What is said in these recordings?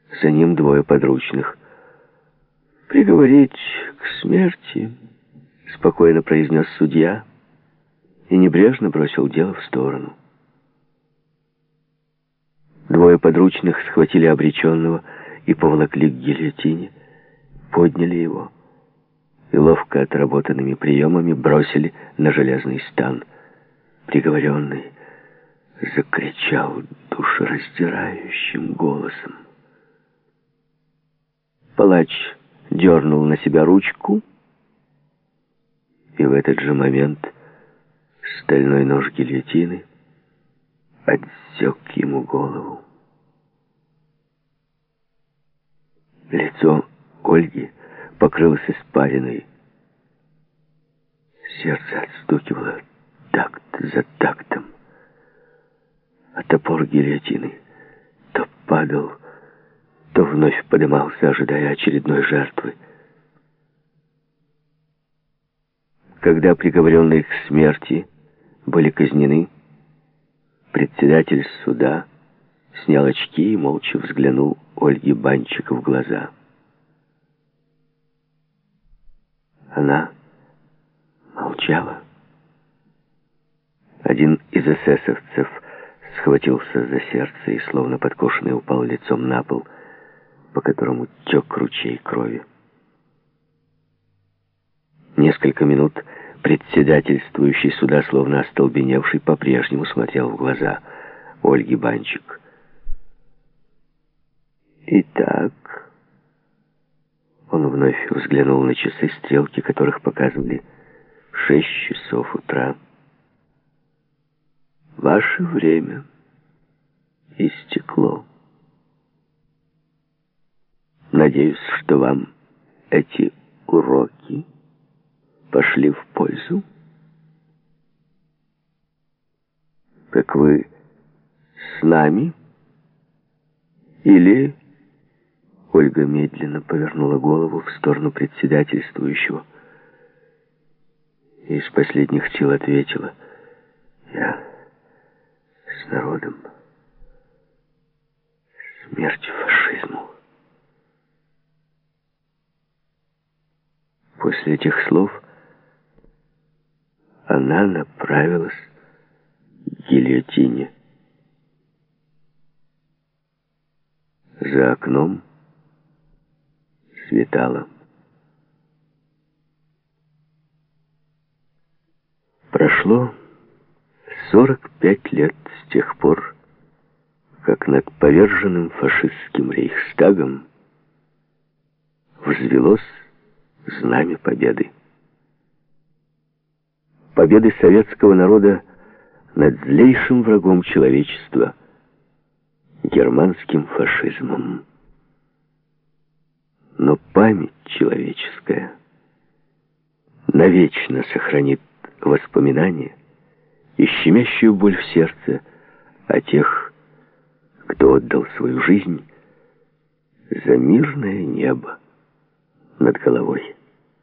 За ним двое подручных. «Приговорить к смерти», — спокойно произнес судья и небрежно бросил дело в сторону. Двое подручных схватили обреченного и поволокли к гильотине, подняли его и ловко отработанными приемами бросили на железный стан. Приговоренный закричал душераздирающим голосом. Палач дернул на себя ручку, и в этот же момент стальной нож гильотины отсек ему голову. Лицо Ольги покрылось испариной. Сердце отстукивало такт за тактом, а топор гильотины то падал, то вновь поднимался, ожидая очередной жертвы. Когда приговоренные к смерти были казнены, председатель суда снял очки и молча взглянул Ольге Банчик в глаза. Она молчала. Один из эсэсовцев схватился за сердце и, словно подкошенный, упал лицом на пол, по которому тек ручей крови. Несколько минут председательствующий суда, словно остолбеневший, по-прежнему смотрел в глаза Ольги Банчик. «Итак...» Он вновь взглянул на часы, стрелки которых показывали 6 часов утра. «Ваше время истекло. Надеюсь, что вам эти уроки пошли в пользу. Как вы с нами? Или...» Ольга медленно повернула голову в сторону председательствующего и из последних сил ответила: «Я с народом. Смерть фашизму». После этих слов она направилась к гильотине. За окном светало. Прошло 45 лет с тех пор, как над поверженным фашистским рейхстагом взвелось знамя победы. Победы советского народа над злейшим врагом человечества, германским фашизмом. Но память человеческая навечно сохранит воспоминания и щемящую боль в сердце о тех, кто отдал свою жизнь за мирное небо над головой.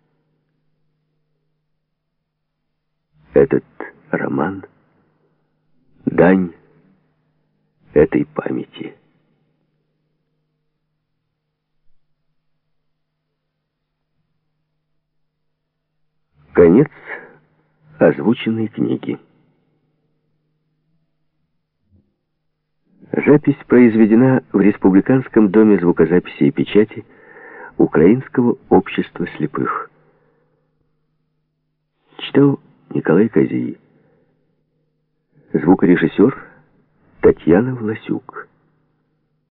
Этот роман — дань этой памяти. Конец озвученной книги. Запись произведена в Республиканском доме звукозаписи и печати Украинского общества слепых. Читал Николай Козий. Звукорежиссер Татьяна Власюк.